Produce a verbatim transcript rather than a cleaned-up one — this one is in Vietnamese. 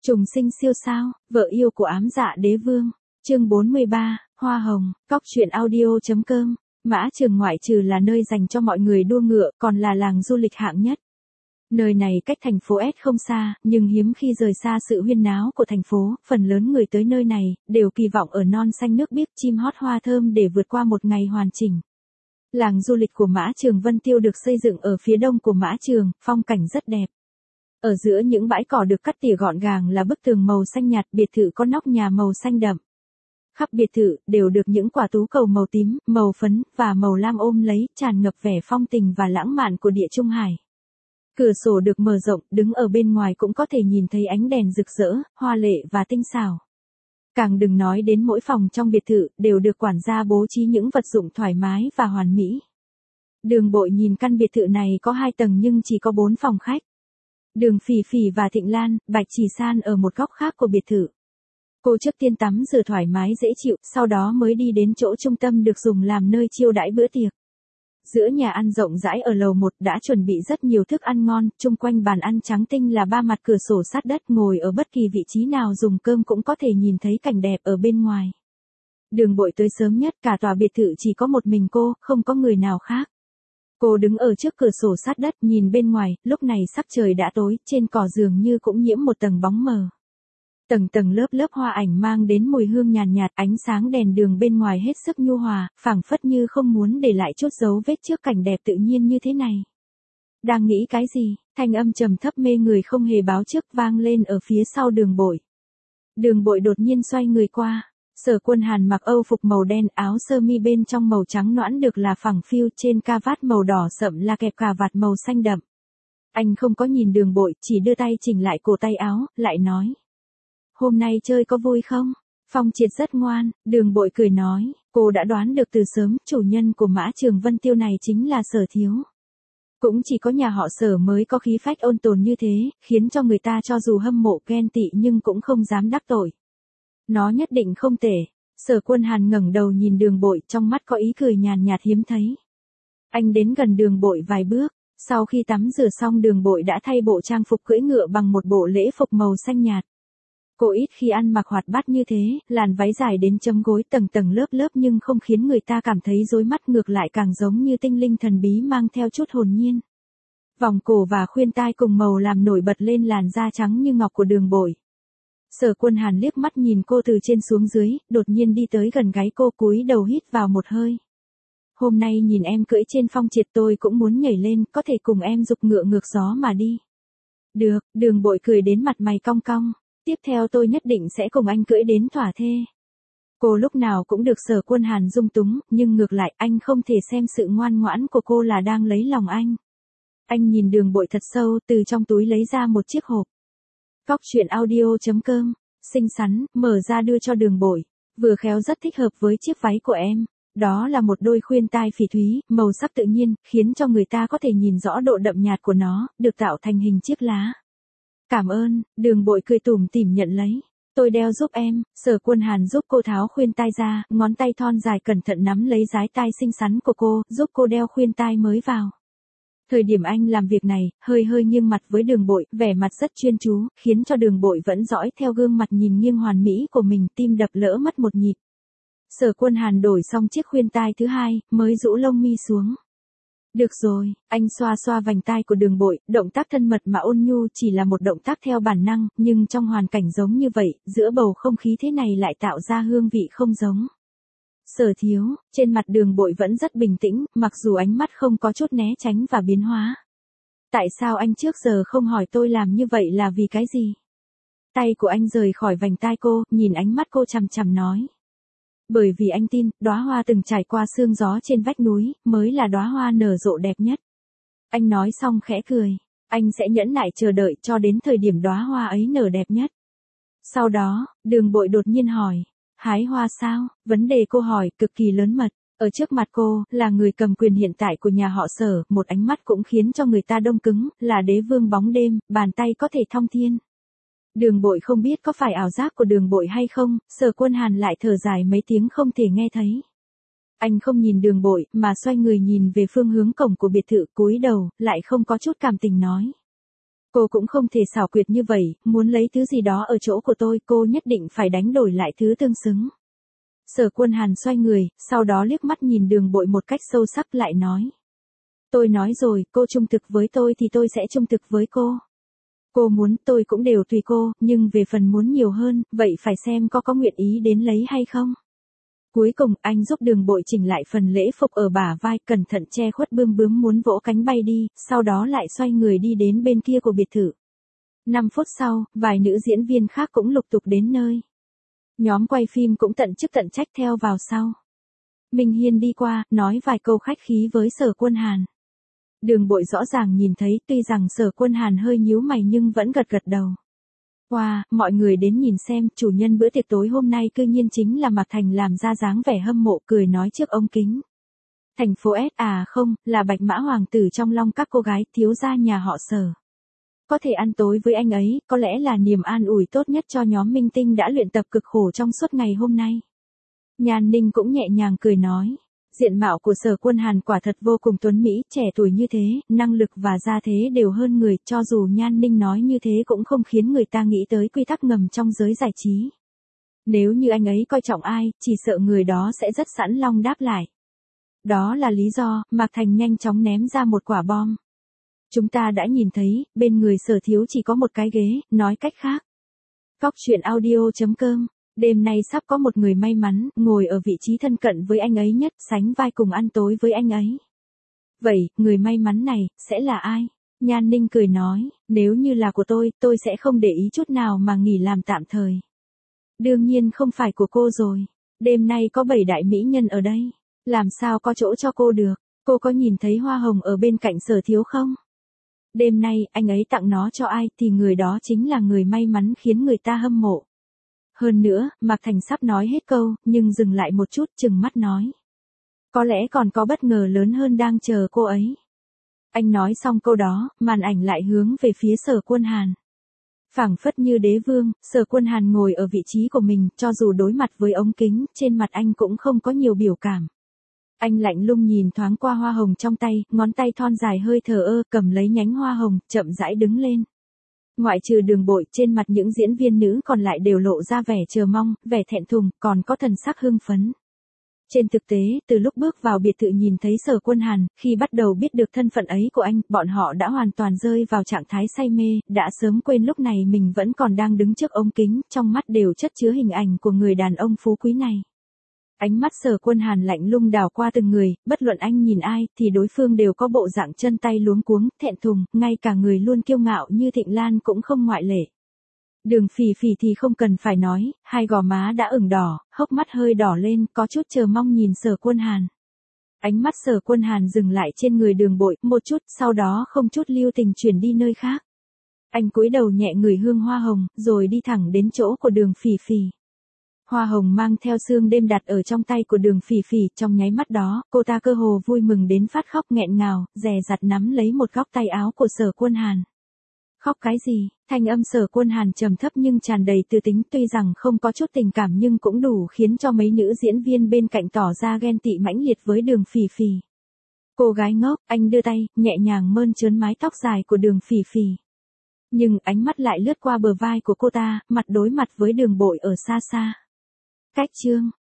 Trùng sinh siêu sao, vợ yêu của ám dạ đế vương. Chương bốn mươi ba, Hoa hồng, cóc truyện audio.com. Mã Trường ngoại trừ là nơi dành cho mọi người đua ngựa, còn là làng du lịch hạng nhất. Nơi này cách thành phố S không xa, nhưng hiếm khi rời xa sự huyên náo của thành phố, phần lớn người tới nơi này, đều kỳ vọng ở non xanh nước biếc chim hót hoa thơm để vượt qua một ngày hoàn chỉnh. Làng du lịch của Mã Trường Vân Tiêu được xây dựng ở phía đông của Mã Trường, phong cảnh rất đẹp. Ở giữa những bãi cỏ được cắt tỉa gọn gàng là bức tường màu xanh nhạt, biệt thự có nóc nhà màu xanh đậm. Khắp biệt thự đều được những quả tú cầu màu tím, màu phấn và màu lam ôm lấy, tràn ngập vẻ phong tình và lãng mạn của địa Trung Hải. Cửa sổ được mở rộng, đứng ở bên ngoài cũng có thể nhìn thấy ánh đèn rực rỡ, hoa lệ và tinh xảo. Càng đừng nói đến mỗi phòng trong biệt thự đều được quản gia bố trí những vật dụng thoải mái và hoàn mỹ. Đường Bội nhìn căn biệt thự này có hai tầng nhưng chỉ có bốn phòng khách. Đường Phỉ Phỉ và Thịnh Lan, Bạch Chỉ San ở một góc khác của biệt thự. Cô trước tiên tắm rửa thoải mái dễ chịu, sau đó mới đi đến chỗ trung tâm được dùng làm nơi chiêu đãi bữa tiệc. Giữa nhà ăn rộng rãi ở lầu một đã chuẩn bị rất nhiều thức ăn ngon, chung quanh bàn ăn trắng tinh là ba mặt cửa sổ sát đất, ngồi ở bất kỳ vị trí nào dùng cơm cũng có thể nhìn thấy cảnh đẹp ở bên ngoài. Đường Bội tới sớm nhất, cả tòa biệt thự chỉ có một mình cô, không có người nào khác. Cô đứng ở trước cửa sổ sát đất nhìn bên ngoài, lúc này sắc trời đã tối, trên cỏ dường như cũng nhiễm một tầng bóng mờ. Tầng tầng lớp lớp hoa ảnh mang đến mùi hương nhàn nhạt, ánh sáng đèn đường bên ngoài hết sức nhu hòa, phảng phất như không muốn để lại chút dấu vết trước cảnh đẹp tự nhiên như thế này. Đang nghĩ cái gì? Thanh âm trầm thấp mê người không hề báo trước vang lên ở phía sau Đường Bội. Đường Bội đột nhiên xoay người qua. Sở Quân Hàn mặc âu phục màu đen, áo sơ mi bên trong màu trắng nõn được là phẳng phiu, trên ca vát màu đỏ sậm là kẹp cà vạt màu xanh đậm. Anh không có nhìn Đường Bội, chỉ đưa tay chỉnh lại cổ tay áo, lại nói. Hôm nay chơi có vui không? Phong Triệt rất ngoan, Đường Bội cười nói, cô đã đoán được từ sớm, chủ nhân của Mã Trường Vân Tiêu này chính là Sở Thiếu. Cũng chỉ có nhà họ Sở mới có khí phách ôn tồn như thế, khiến cho người ta cho dù hâm mộ ghen tị nhưng cũng không dám đắc tội. Nó nhất định không tệ. Sở Quân Hàn ngẩng đầu nhìn Đường Bội, trong mắt có ý cười nhàn nhạt hiếm thấy. Anh đến gần Đường Bội vài bước, sau khi tắm rửa xong Đường Bội đã thay bộ trang phục cưỡi ngựa bằng một bộ lễ phục màu xanh nhạt. Cô ít khi ăn mặc hoạt bát như thế, làn váy dài đến chấm gối tầng tầng lớp lớp nhưng không khiến người ta cảm thấy rối mắt, ngược lại càng giống như tinh linh thần bí mang theo chút hồn nhiên. Vòng cổ và khuyên tai cùng màu làm nổi bật lên làn da trắng như ngọc của Đường Bội. Sở Quân Hàn liếc mắt nhìn cô từ trên xuống dưới, đột nhiên đi tới gần gáy cô, cúi đầu hít vào một hơi. Hôm nay nhìn em cưỡi trên Phong Triệt tôi cũng muốn nhảy lên, có thể cùng em giục ngựa ngược gió mà đi. Được, Đường Bội cười đến mặt mày cong cong. Tiếp theo tôi nhất định sẽ cùng anh cưỡi đến thỏa thê. Cô lúc nào cũng được Sở Quân Hàn dung túng, nhưng ngược lại anh không thể xem sự ngoan ngoãn của cô là đang lấy lòng anh. Anh nhìn Đường Bội thật sâu, từ trong túi lấy ra một chiếc hộp. Cóc truyện audio.com, xinh xắn, mở ra đưa cho Đường Bội. Vừa khéo rất thích hợp với chiếc váy của em. Đó là một đôi khuyên tai phỉ thúy, màu sắc tự nhiên, khiến cho người ta có thể nhìn rõ độ đậm nhạt của nó, được tạo thành hình chiếc lá. Cảm ơn, Đường Bội cười tủm tỉm nhận lấy. Tôi đeo giúp em. Sở Quân Hàn giúp cô tháo khuyên tai ra, ngón tay thon dài cẩn thận nắm lấy dái tai xinh xắn của cô, giúp cô đeo khuyên tai mới vào. Thời điểm anh làm việc này, hơi hơi nghiêng mặt với Đường Bội, vẻ mặt rất chuyên chú, khiến cho Đường Bội vẫn dõi theo gương mặt nhìn nghiêng hoàn mỹ của mình, tim đập lỡ mất một nhịp. Sở Quân Hàn đổi xong chiếc khuyên tai thứ hai, mới rũ lông mi xuống. Được rồi, anh xoa xoa vành tai của Đường Bội, động tác thân mật mà ôn nhu chỉ là một động tác theo bản năng, nhưng trong hoàn cảnh giống như vậy, giữa bầu không khí thế này lại tạo ra hương vị không giống. Sở Thiếu, trên mặt Đường Bội vẫn rất bình tĩnh, mặc dù ánh mắt không có chút né tránh và biến hóa. Tại sao anh trước giờ không hỏi tôi làm như vậy là vì cái gì? Tay của anh rời khỏi vành tai cô, nhìn ánh mắt cô chằm chằm nói. Bởi vì anh tin, đóa hoa từng trải qua sương gió trên vách núi, mới là đóa hoa nở rộ đẹp nhất. Anh nói xong khẽ cười. Anh sẽ nhẫn nại chờ đợi cho đến thời điểm đóa hoa ấy nở đẹp nhất. Sau đó, Đường Bội đột nhiên hỏi. Hái hoa sao? Vấn đề cô hỏi cực kỳ lớn mật. Ở trước mặt cô, là người cầm quyền hiện tại của nhà họ Sở, một ánh mắt cũng khiến cho người ta đông cứng, là đế vương bóng đêm, bàn tay có thể thong thiên. Đường Bội không biết có phải ảo giác của Đường Bội hay không, Sở Quân Hàn lại thở dài mấy tiếng không thể nghe thấy. Anh không nhìn Đường Bội, mà xoay người nhìn về phương hướng cổng của biệt thự, cúi đầu, lại không có chút cảm tình nói. Cô cũng không thể xảo quyệt như vậy, muốn lấy thứ gì đó ở chỗ của tôi, cô nhất định phải đánh đổi lại thứ tương xứng. Sở Quân Hàn xoay người, sau đó liếc mắt nhìn Đường Bội một cách sâu sắc lại nói. Tôi nói rồi, cô trung thực với tôi thì tôi sẽ trung thực với cô. Cô muốn tôi cũng đều tùy cô, nhưng về phần muốn nhiều hơn, vậy phải xem có có nguyện ý đến lấy hay không. Cuối cùng, anh giúp Đường Bội chỉnh lại phần lễ phục ở bả vai, cẩn thận che khuất bươm bướm muốn vỗ cánh bay đi, sau đó lại xoay người đi đến bên kia của biệt thự. năm phút sau, vài nữ diễn viên khác cũng lục tục đến nơi. Nhóm quay phim cũng tận chức tận trách theo vào sau. Minh Hiên đi qua, nói vài câu khách khí với Sở Quân Hàn. Đường Bội rõ ràng nhìn thấy, tuy rằng Sở Quân Hàn hơi nhíu mày nhưng vẫn gật gật đầu. Wow, mọi người đến nhìn xem, chủ nhân bữa tiệc tối hôm nay cư nhiên chính là Mạc Thành, làm ra dáng vẻ hâm mộ cười nói trước ống kính. Thành phố S à không, là Bạch Mã Hoàng tử trong lòng các cô gái, thiếu gia nhà họ Sở. Có thể ăn tối với anh ấy, có lẽ là niềm an ủi tốt nhất cho nhóm minh tinh đã luyện tập cực khổ trong suốt ngày hôm nay. Nhan Ninh cũng nhẹ nhàng cười nói. Diện mạo của Sở Quân Hàn quả thật vô cùng tuấn mỹ, trẻ tuổi như thế, năng lực và gia thế đều hơn người, cho dù Nhan Ninh nói như thế cũng không khiến người ta nghĩ tới quy tắc ngầm trong giới giải trí. Nếu như anh ấy coi trọng ai, chỉ sợ người đó sẽ rất sẵn lòng đáp lại. Đó là lý do, Mạc Thành nhanh chóng ném ra một quả bom. Chúng ta đã nhìn thấy, bên người Sở thiếu chỉ có một cái ghế, nói cách khác. Cóc truyện audio chấm com. Đêm nay sắp có một người may mắn, ngồi ở vị trí thân cận với anh ấy nhất, sánh vai cùng ăn tối với anh ấy. Vậy, người may mắn này, sẽ là ai? Nhan Ninh cười nói, nếu như là của tôi, tôi sẽ không để ý chút nào mà nghỉ làm tạm thời. Đương nhiên không phải của cô rồi. Đêm nay có bảy đại mỹ nhân ở đây. Làm sao có chỗ cho cô được? Cô có nhìn thấy hoa hồng ở bên cạnh Sở thiếu không? Đêm nay, anh ấy tặng nó cho ai thì người đó chính là người may mắn khiến người ta hâm mộ. Hơn nữa, Mạc Thành sắp nói hết câu, nhưng dừng lại một chút, chừng mắt nói. Có lẽ còn có bất ngờ lớn hơn đang chờ cô ấy. Anh nói xong câu đó, màn ảnh lại hướng về phía Sở Quân Hàn. Phảng phất như đế vương, Sở Quân Hàn ngồi ở vị trí của mình, cho dù đối mặt với ống kính, trên mặt anh cũng không có nhiều biểu cảm. Anh lạnh lùng nhìn thoáng qua hoa hồng trong tay, ngón tay thon dài hơi thờ ơ, cầm lấy nhánh hoa hồng, chậm rãi đứng lên. Ngoại trừ Đường Bội, trên mặt những diễn viên nữ còn lại đều lộ ra vẻ chờ mong, vẻ thẹn thùng, còn có thần sắc hưng phấn. Trên thực tế, từ lúc bước vào biệt thự nhìn thấy Sở Quân Hàn, khi bắt đầu biết được thân phận ấy của anh, bọn họ đã hoàn toàn rơi vào trạng thái say mê, đã sớm quên lúc này mình vẫn còn đang đứng trước ống kính, trong mắt đều chất chứa hình ảnh của người đàn ông phú quý này. Ánh mắt Sở Quân Hàn lạnh lùng đảo qua từng người, bất luận anh nhìn ai, thì đối phương đều có bộ dạng chân tay luống cuống, thẹn thùng, ngay cả người luôn kiêu ngạo như Thịnh Lan cũng không ngoại lệ. Đường Phỉ Phỉ thì không cần phải nói, hai gò má đã ửng đỏ, hốc mắt hơi đỏ lên, có chút chờ mong nhìn Sở Quân Hàn. Ánh mắt Sở Quân Hàn dừng lại trên người Đường Bội, một chút, sau đó không chút lưu tình chuyển đi nơi khác. Anh cúi đầu nhẹ ngửi hương hoa hồng, rồi đi thẳng đến chỗ của Đường Phỉ Phỉ. Hoa hồng mang theo sương đêm đặt ở trong tay của Đường Phỉ Phỉ, trong nháy mắt đó, cô ta cơ hồ vui mừng đến phát khóc nghẹn ngào, dè dặt nắm lấy một góc tay áo của Sở Quân Hàn. Khóc cái gì? Thanh âm Sở Quân Hàn trầm thấp nhưng tràn đầy tư tính, tuy rằng không có chút tình cảm nhưng cũng đủ khiến cho mấy nữ diễn viên bên cạnh tỏ ra ghen tị mãnh liệt với Đường Phỉ Phỉ. Cô gái ngốc, anh đưa tay, nhẹ nhàng mơn trớn mái tóc dài của Đường Phỉ Phỉ. Nhưng ánh mắt lại lướt qua bờ vai của cô ta, mặt đối mặt với Đường Bội ở xa xa. Cách chương